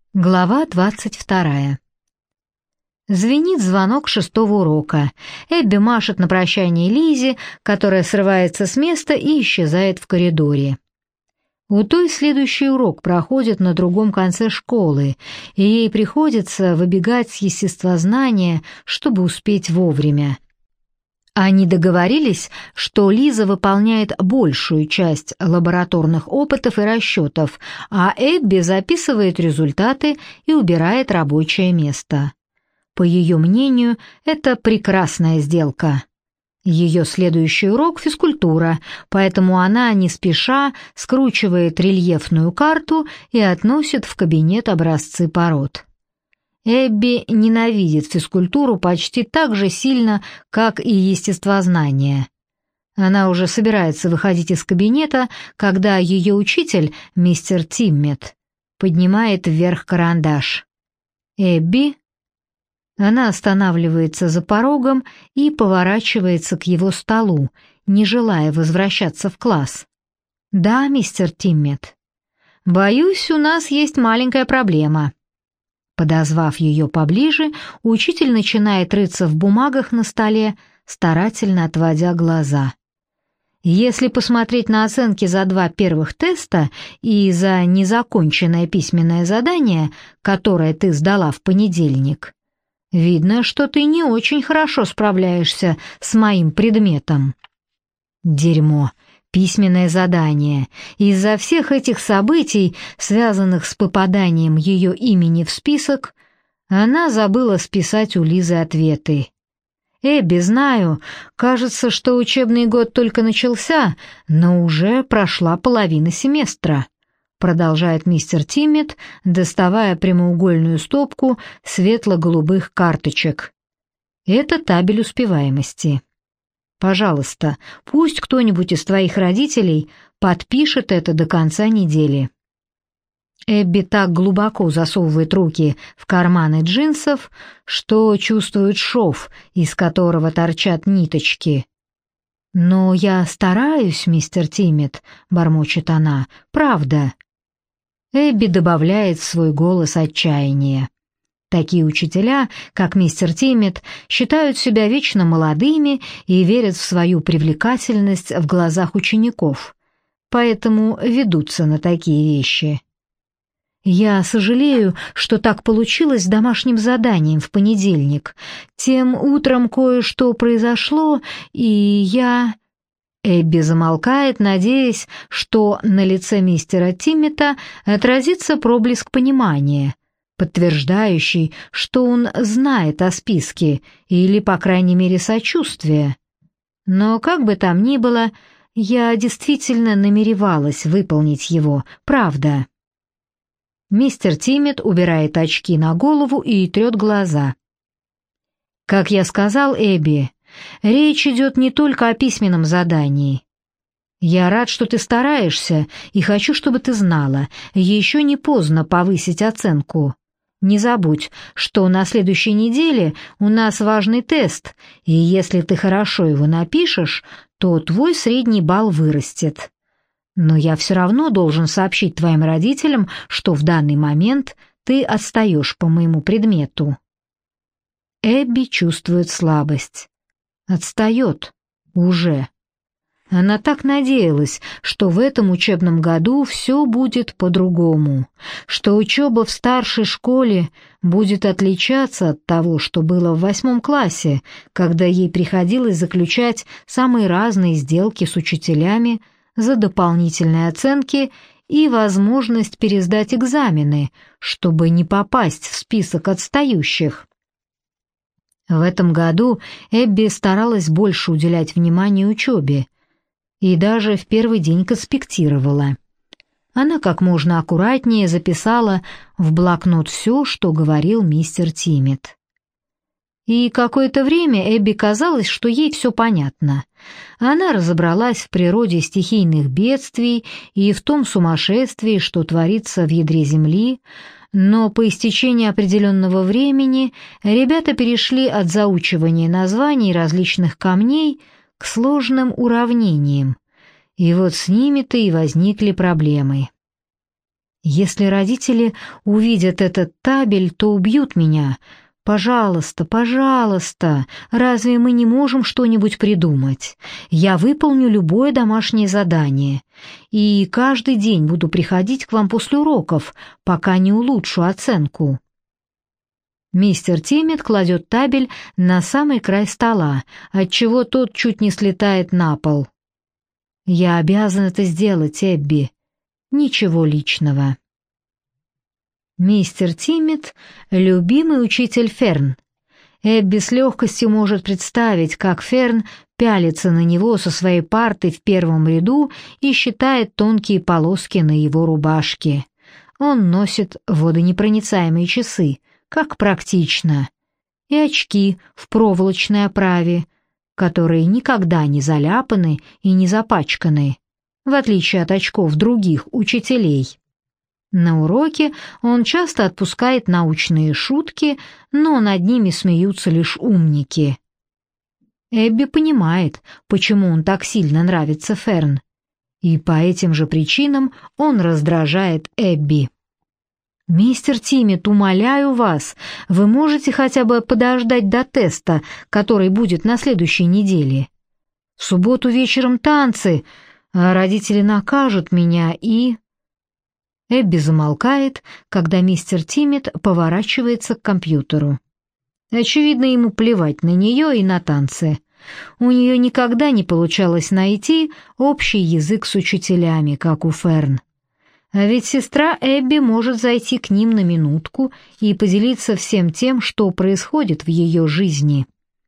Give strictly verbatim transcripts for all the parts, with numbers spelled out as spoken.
Глава двадцать вторая. Звенит звонок шестого урока. Эбби машет на прощание Лизе, которая срывается с места и исчезает в коридоре. У той следующий урок проходит на другом конце школы, и ей приходится выбегать с естествознания, чтобы успеть вовремя. Они договорились, что Лиза выполняет большую часть лабораторных опытов и расчетов, а Эбби записывает результаты и убирает рабочее место. По ее мнению, это прекрасная сделка. Ее следующий урок — физкультура, поэтому она не спеша скручивает рельефную карту и относит в кабинет образцы пород. Эбби ненавидит физкультуру почти так же сильно, как и естествознание. Она уже собирается выходить из кабинета, когда ее учитель, мистер Тиммет, поднимает вверх карандаш. «Эбби?» Она останавливается за порогом и поворачивается к его столу, не желая возвращаться в класс. «Да, мистер Тиммет. Боюсь, у нас есть маленькая проблема». Подозвав ее поближе, учитель начинает рыться в бумагах на столе, старательно отводя глаза. Если посмотреть на оценки за два первых теста и за незаконченное письменное задание, которое ты сдала в понедельник, видно, что ты не очень хорошо справляешься с моим предметом. Дерьмо. Письменное задание. Из-за всех этих событий, связанных с попаданием ее имени в список, она забыла списать у Лизы ответы. «Эбби, знаю, кажется, что учебный год только начался, но уже прошла половина семестра», продолжает мистер Тиммет, доставая прямоугольную стопку светло-голубых карточек. Это табель успеваемости. Пожалуйста, пусть кто-нибудь из твоих родителей подпишет это до конца недели». Эбби так глубоко засовывает руки в карманы джинсов, что чувствует шов, из которого торчат ниточки. «Но я стараюсь, мистер Тиммет», — бормочет она, — «правда». Эбби добавляет в свой голос отчаяния. Такие учителя, как мистер Тиммет, считают себя вечно молодыми и верят в свою привлекательность в глазах учеников, поэтому ведутся на такие вещи. «Я сожалею, что так получилось с домашним заданием в понедельник. Тем утром кое-что произошло, и я...» Эбби замолкает, надеясь, что на лице мистера Тиммета отразится проблеск понимания, подтверждающий, что он знает о списке или, по крайней мере, сочувствие. Но как бы там ни было, я действительно намеревалась выполнить его, правда. Мистер Тиммет убирает очки на голову и трет глаза. «Как я сказал, Эбби, речь идет не только о письменном задании. Я рад, что ты стараешься, и хочу, чтобы ты знала, еще не поздно повысить оценку. Не забудь, что на следующей неделе у нас важный тест, и если ты хорошо его напишешь, то твой средний балл вырастет. Но я все равно должен сообщить твоим родителям, что в данный момент ты отстаешь по моему предмету». Эбби чувствует слабость. Отстает. Уже. Она так надеялась, что в этом учебном году все будет по-другому, что учеба в старшей школе будет отличаться от того, что было в восьмом классе, когда ей приходилось заключать самые разные сделки с учителями за дополнительные оценки и возможность пересдать экзамены, чтобы не попасть в список отстающих. В этом году Эбби старалась больше уделять внимание учебе и даже в первый день конспектировала. Она как можно аккуратнее записала в блокнот все, что говорил мистер Тиммет. И какое-то время Эбби казалось, что ей все понятно. Она разобралась в природе стихийных бедствий и в том сумасшествии, что творится в ядре Земли, но по истечении определенного времени ребята перешли от заучивания названий различных камней к сложным уравнениям, и вот с ними-то и возникли проблемы. Если родители увидят этот табель, то убьют меня. Пожалуйста, пожалуйста, разве мы не можем что-нибудь придумать? Я выполню любое домашнее задание, и каждый день буду приходить к вам после уроков, пока не улучшу оценку». Мистер Тиммит кладет табель на самый край стола, отчего тот чуть не слетает на пол. «Я обязан это сделать, Эбби. Ничего личного». Мистер Тиммит — любимый учитель Ферн. Эбби с легкостью может представить, как Ферн пялится на него со своей парты в первом ряду и считает тонкие полоски на его рубашке. Он носит водонепроницаемые часы, как практично, и очки в проволочной оправе, которые никогда не заляпаны и не запачканы, в отличие от очков других учителей. На уроке он часто отпускает научные шутки, но над ними смеются лишь умники. Эбби понимает, почему он так сильно нравится Ферн, и по этим же причинам он раздражает Эбби. «Мистер Тиммит, умоляю вас, вы можете хотя бы подождать до теста, который будет на следующей неделе? В субботу вечером танцы, а родители накажут меня и...» Эбби замолкает, когда мистер Тиммит поворачивается к компьютеру. Очевидно, ему плевать на нее и на танцы. У нее никогда не получалось найти общий язык с учителями, как у Ферн. А ведь сестра Эбби может зайти к ним на минутку и поделиться всем тем, что происходит в ее жизни.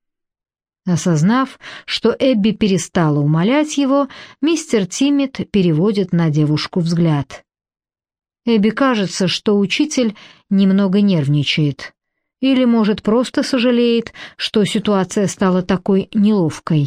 Осознав, что Эбби перестала умолять его, мистер Тиммит переводит на девушку взгляд. Эбби кажется, что учитель немного нервничает. Или, может, просто сожалеет, что ситуация стала такой неловкой.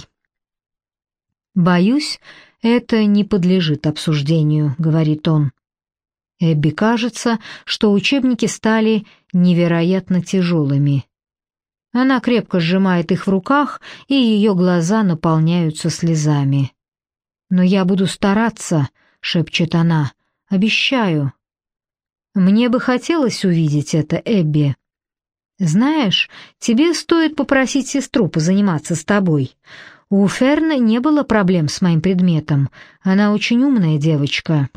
«Боюсь, это не подлежит обсуждению», — говорит он. Эбби кажется, что учебники стали невероятно тяжелыми. Она крепко сжимает их в руках, и ее глаза наполняются слезами. «Но я буду стараться», — шепчет она, — «обещаю». «Мне бы хотелось увидеть это, Эбби. Знаешь, тебе стоит попросить сестру позаниматься с тобой. У Ферна не было проблем с моим предметом, она очень умная девочка».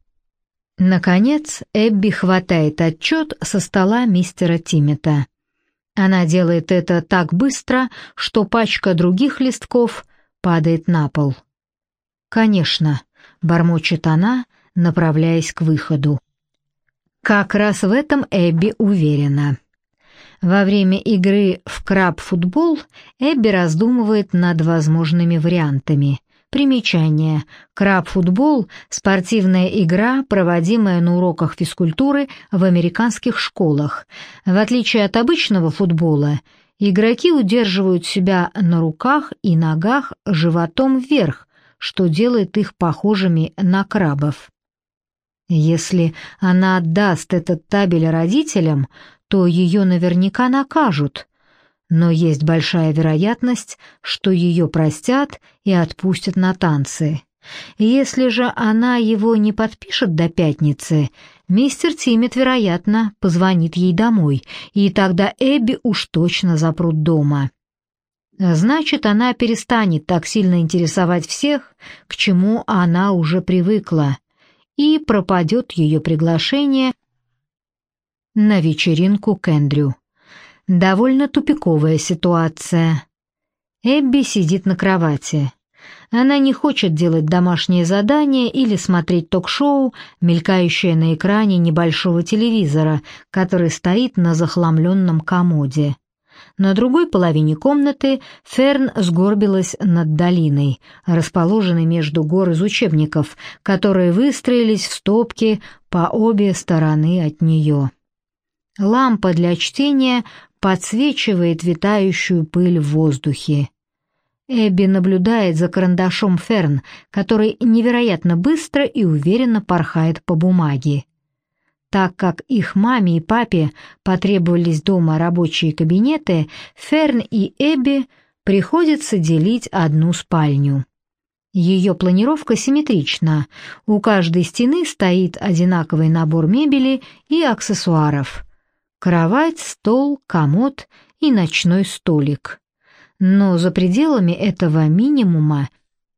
Наконец, Эбби хватает отчет со стола мистера Тиммита. Она делает это так быстро, что пачка других листков падает на пол. «Конечно», — бормочет она, направляясь к выходу. Как раз в этом Эбби уверена. Во время игры в краб-футбол Эбби раздумывает над возможными вариантами. Примечание. Краб-футбол – спортивная игра, проводимая на уроках физкультуры в американских школах. В отличие от обычного футбола, игроки удерживают себя на руках и ногах животом вверх, что делает их похожими на крабов. Если она отдаст этот табель родителям, то ее наверняка накажут, но есть большая вероятность, что ее простят и отпустят на танцы. Если же она его не подпишет до пятницы, мистер Тиммит, вероятно, позвонит ей домой, и тогда Эбби уж точно запрут дома. Значит, она перестанет так сильно интересовать всех, к чему она уже привыкла, и пропадет ее приглашение на вечеринку к Эндрю. Довольно тупиковая ситуация. Эбби сидит на кровати. Она не хочет делать домашнее задание или смотреть ток-шоу, мелькающее на экране небольшого телевизора, который стоит на захламленном комоде. На другой половине комнаты Ферн сгорбилась над долиной, расположенной между гор из учебников, которые выстроились в стопки по обе стороны от нее. Лампа для чтения подсвечивает витающую пыль в воздухе. Эбби наблюдает за карандашом Ферн, который невероятно быстро и уверенно порхает по бумаге. Так как их маме и папе потребовались дома рабочие кабинеты, Ферн и Эбби приходится делить одну спальню. Ее планировка симметрична. У каждой стены стоит одинаковый набор мебели и аксессуаров. Кровать, стол, комод и ночной столик. Но за пределами этого минимума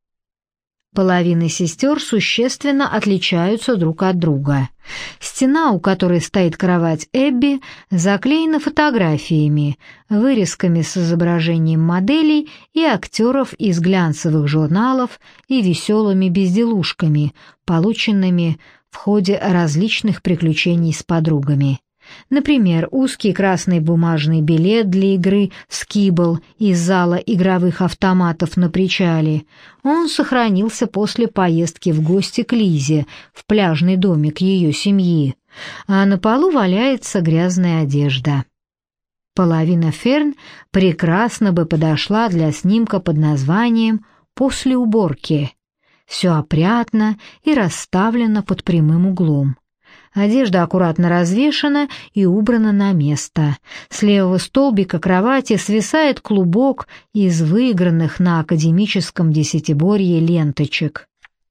половины сестер существенно отличаются друг от друга. Стена, у которой стоит кровать Эбби, заклеена фотографиями, вырезками с изображением моделей и актеров из глянцевых журналов и веселыми безделушками, полученными в ходе различных приключений с подругами. Например, узкий красный бумажный билет для игры в скибл из зала игровых автоматов на причале. Он сохранился после поездки в гости к Лизе в пляжный домик ее семьи, а на полу валяется грязная одежда. Половина Ферн прекрасно бы подошла для снимка под названием «После уборки». Все опрятно и расставлено под прямым углом. Одежда аккуратно развешана и убрана на место. С левого столбика кровати свисает клубок из выигранных на академическом десятиборье ленточек.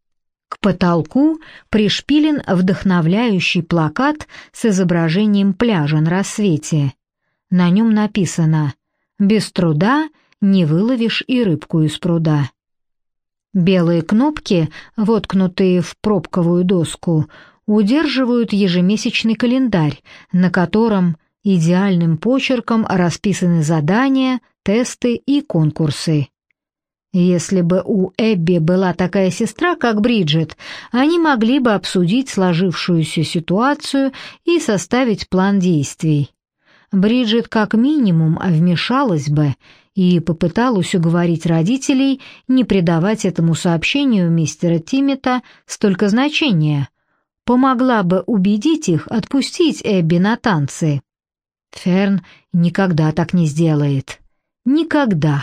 К потолку пришпилен вдохновляющий плакат с изображением пляжа на рассвете. На нем написано «Без труда не выловишь и рыбку из пруда». Белые кнопки, воткнутые в пробковую доску, удерживают ежемесячный календарь, на котором идеальным почерком расписаны задания, тесты и конкурсы. Если бы у Эбби была такая сестра, как Бриджит, они могли бы обсудить сложившуюся ситуацию и составить план действий. Бриджит как минимум вмешалась бы и попыталась уговорить родителей не придавать этому сообщению мистера Тиммета столько значения, помогла бы убедить их отпустить Эбби на танцы. Ферн никогда так не сделает. Никогда.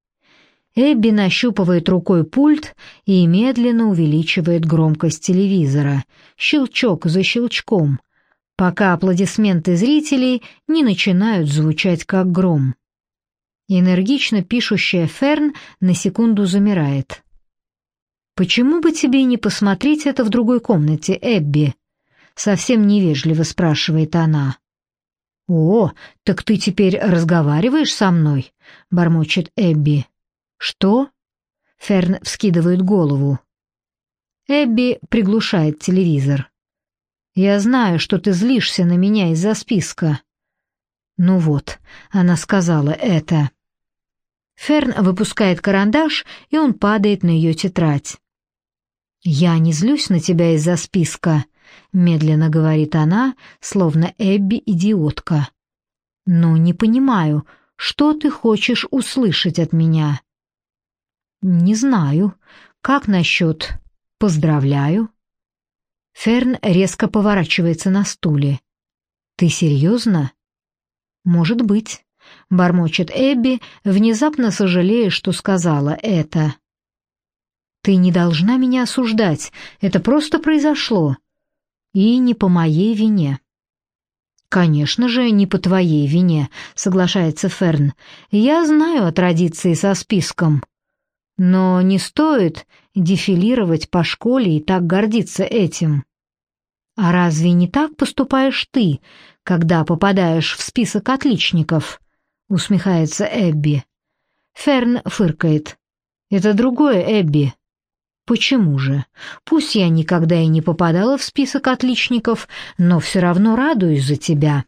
Эбби нащупывает рукой пульт и медленно увеличивает громкость телевизора, щелчок за щелчком, пока аплодисменты зрителей не начинают звучать как гром. Энергично пишущая Ферн на секунду замирает. «Почему бы тебе не посмотреть это в другой комнате, Эбби?» — совсем невежливо спрашивает она. «О, так ты теперь разговариваешь со мной?» — бормочет Эбби. «Что?» — Ферн вскидывает голову. Эбби приглушает телевизор. «Я знаю, что ты злишься на меня из-за списка». «Ну вот», — она сказала это. Ферн выпускает карандаш, и он падает на ее тетрадь. «Я не злюсь на тебя из-за списка», — медленно говорит она, словно Эбби идиотка. «Но не понимаю, что ты хочешь услышать от меня?» «Не знаю. Как насчет «поздравляю»?» Ферн резко поворачивается на стуле. «Ты серьезно?» «Может быть», — бормочет Эбби, внезапно сожалея, что сказала это. «Ты не должна меня осуждать, это просто произошло. И не по моей вине». «Конечно же, не по твоей вине», — соглашается Ферн. «Я знаю о традиции со списком. Но не стоит дефилировать по школе и так гордиться этим». «А разве не так поступаешь ты, когда попадаешь в список отличников?» — усмехается Эбби. Ферн фыркает. «Это другое, Эбби». «Почему же? Пусть я никогда и не попадала в список отличников, но все равно радуюсь за тебя».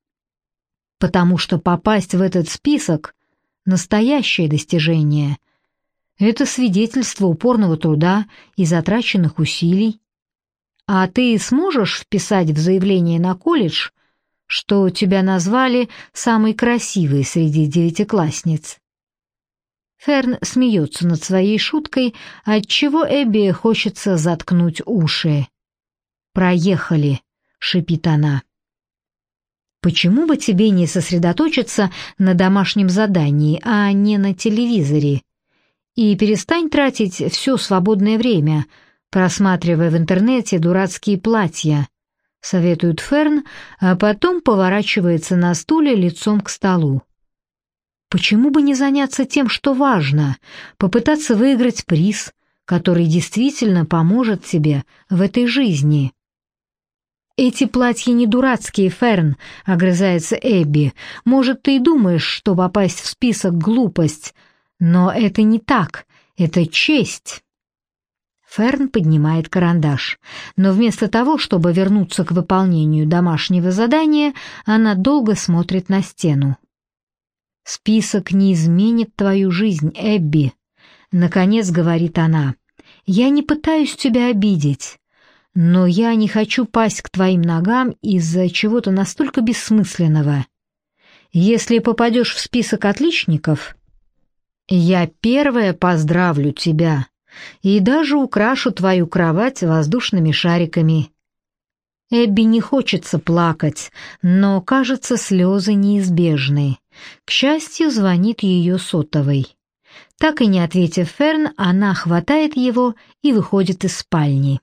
«Потому что попасть в этот список — настоящее достижение. Это свидетельство упорного труда и затраченных усилий. А ты сможешь вписать в заявление на колледж, что тебя назвали самой красивой среди девятиклассниц?» Ферн смеется над своей шуткой, отчего Эбби хочется заткнуть уши. «Проехали», — шипит она. «Почему бы тебе не сосредоточиться на домашнем задании, а не на телевизоре? И перестань тратить все свободное время, просматривая в интернете дурацкие платья», — советует Ферн, а потом поворачивается на стуле лицом к столу. «Почему бы не заняться тем, что важно, попытаться выиграть приз, который действительно поможет тебе в этой жизни. «Эти платья не дурацкие, Ферн», — огрызается Эбби. «Может, ты и думаешь, что попасть в список — глупость, но это не так, это честь». Ферн поднимает карандаш, но вместо того, чтобы вернуться к выполнению домашнего задания, она долго смотрит на стену. «Список не изменит твою жизнь, Эбби», — наконец говорит она. «Я не пытаюсь тебя обидеть. Но я не хочу пасть к твоим ногам из-за чего-то настолько бессмысленного. Если попадешь в список отличников, я первая поздравлю тебя и даже украшу твою кровать воздушными шариками». Эбби не хочется плакать, но, кажется, слезы неизбежны. К счастью, звонит ее сотовый. Так и не ответив Ферн, она хватает его и выходит из спальни.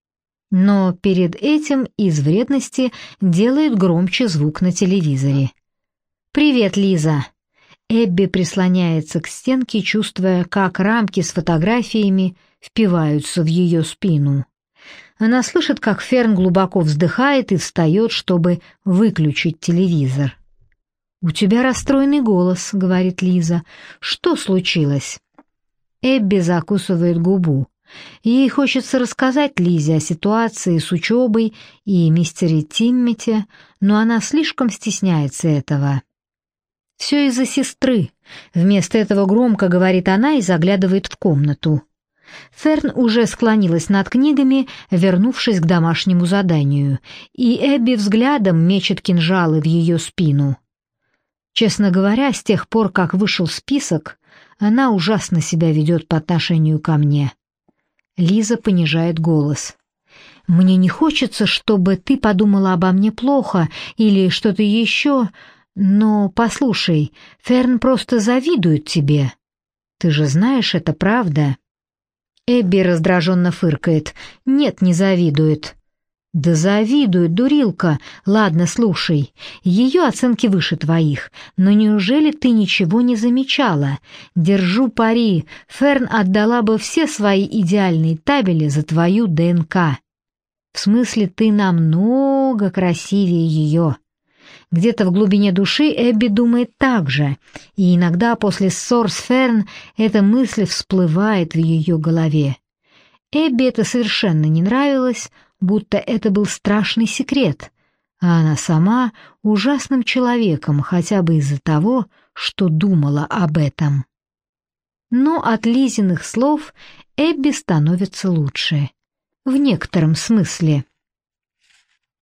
Но перед этим из вредности делает громче звук на телевизоре. «Привет, Лиза!» Эбби прислоняется к стенке, чувствуя, как рамки с фотографиями впиваются в ее спину. Она слышит, как Ферн глубоко вздыхает и встает, чтобы выключить телевизор. «У тебя расстроенный голос», — говорит Лиза. «Что случилось?» Эбби закусывает губу. Ей хочется рассказать Лизе о ситуации с учебой и мистере Тиммити, но она слишком стесняется этого. «Все из-за сестры», — вместо этого громко говорит она и заглядывает в комнату. Ферн уже склонилась над книгами, вернувшись к домашнему заданию, и Эбби взглядом мечет кинжалы в ее спину. Честно говоря, с тех пор, как вышел список, она ужасно себя ведет по отношению ко мне. Лиза понижает голос. «Мне не хочется, чтобы ты подумала обо мне плохо или что-то еще, но, послушай, Ферн просто завидует тебе. Ты же знаешь, это правда». Эбби раздраженно фыркает. «Нет, не завидует». «Да завидует, дурилка. Ладно, слушай, ее оценки выше твоих, но неужели ты ничего не замечала? Держу пари, Ферн отдала бы все свои идеальные табели за твою ДНК. В смысле, ты намного красивее ее». Где-то в глубине души Эбби думает так же, и иногда после ссор с Ферн эта мысль всплывает в ее голове. Эбби это совершенно не нравилось, будто это был страшный секрет, а она сама ужасным человеком хотя бы из-за того, что думала об этом. Но от Лизиных слов Эбби становится лучше. В некотором смысле.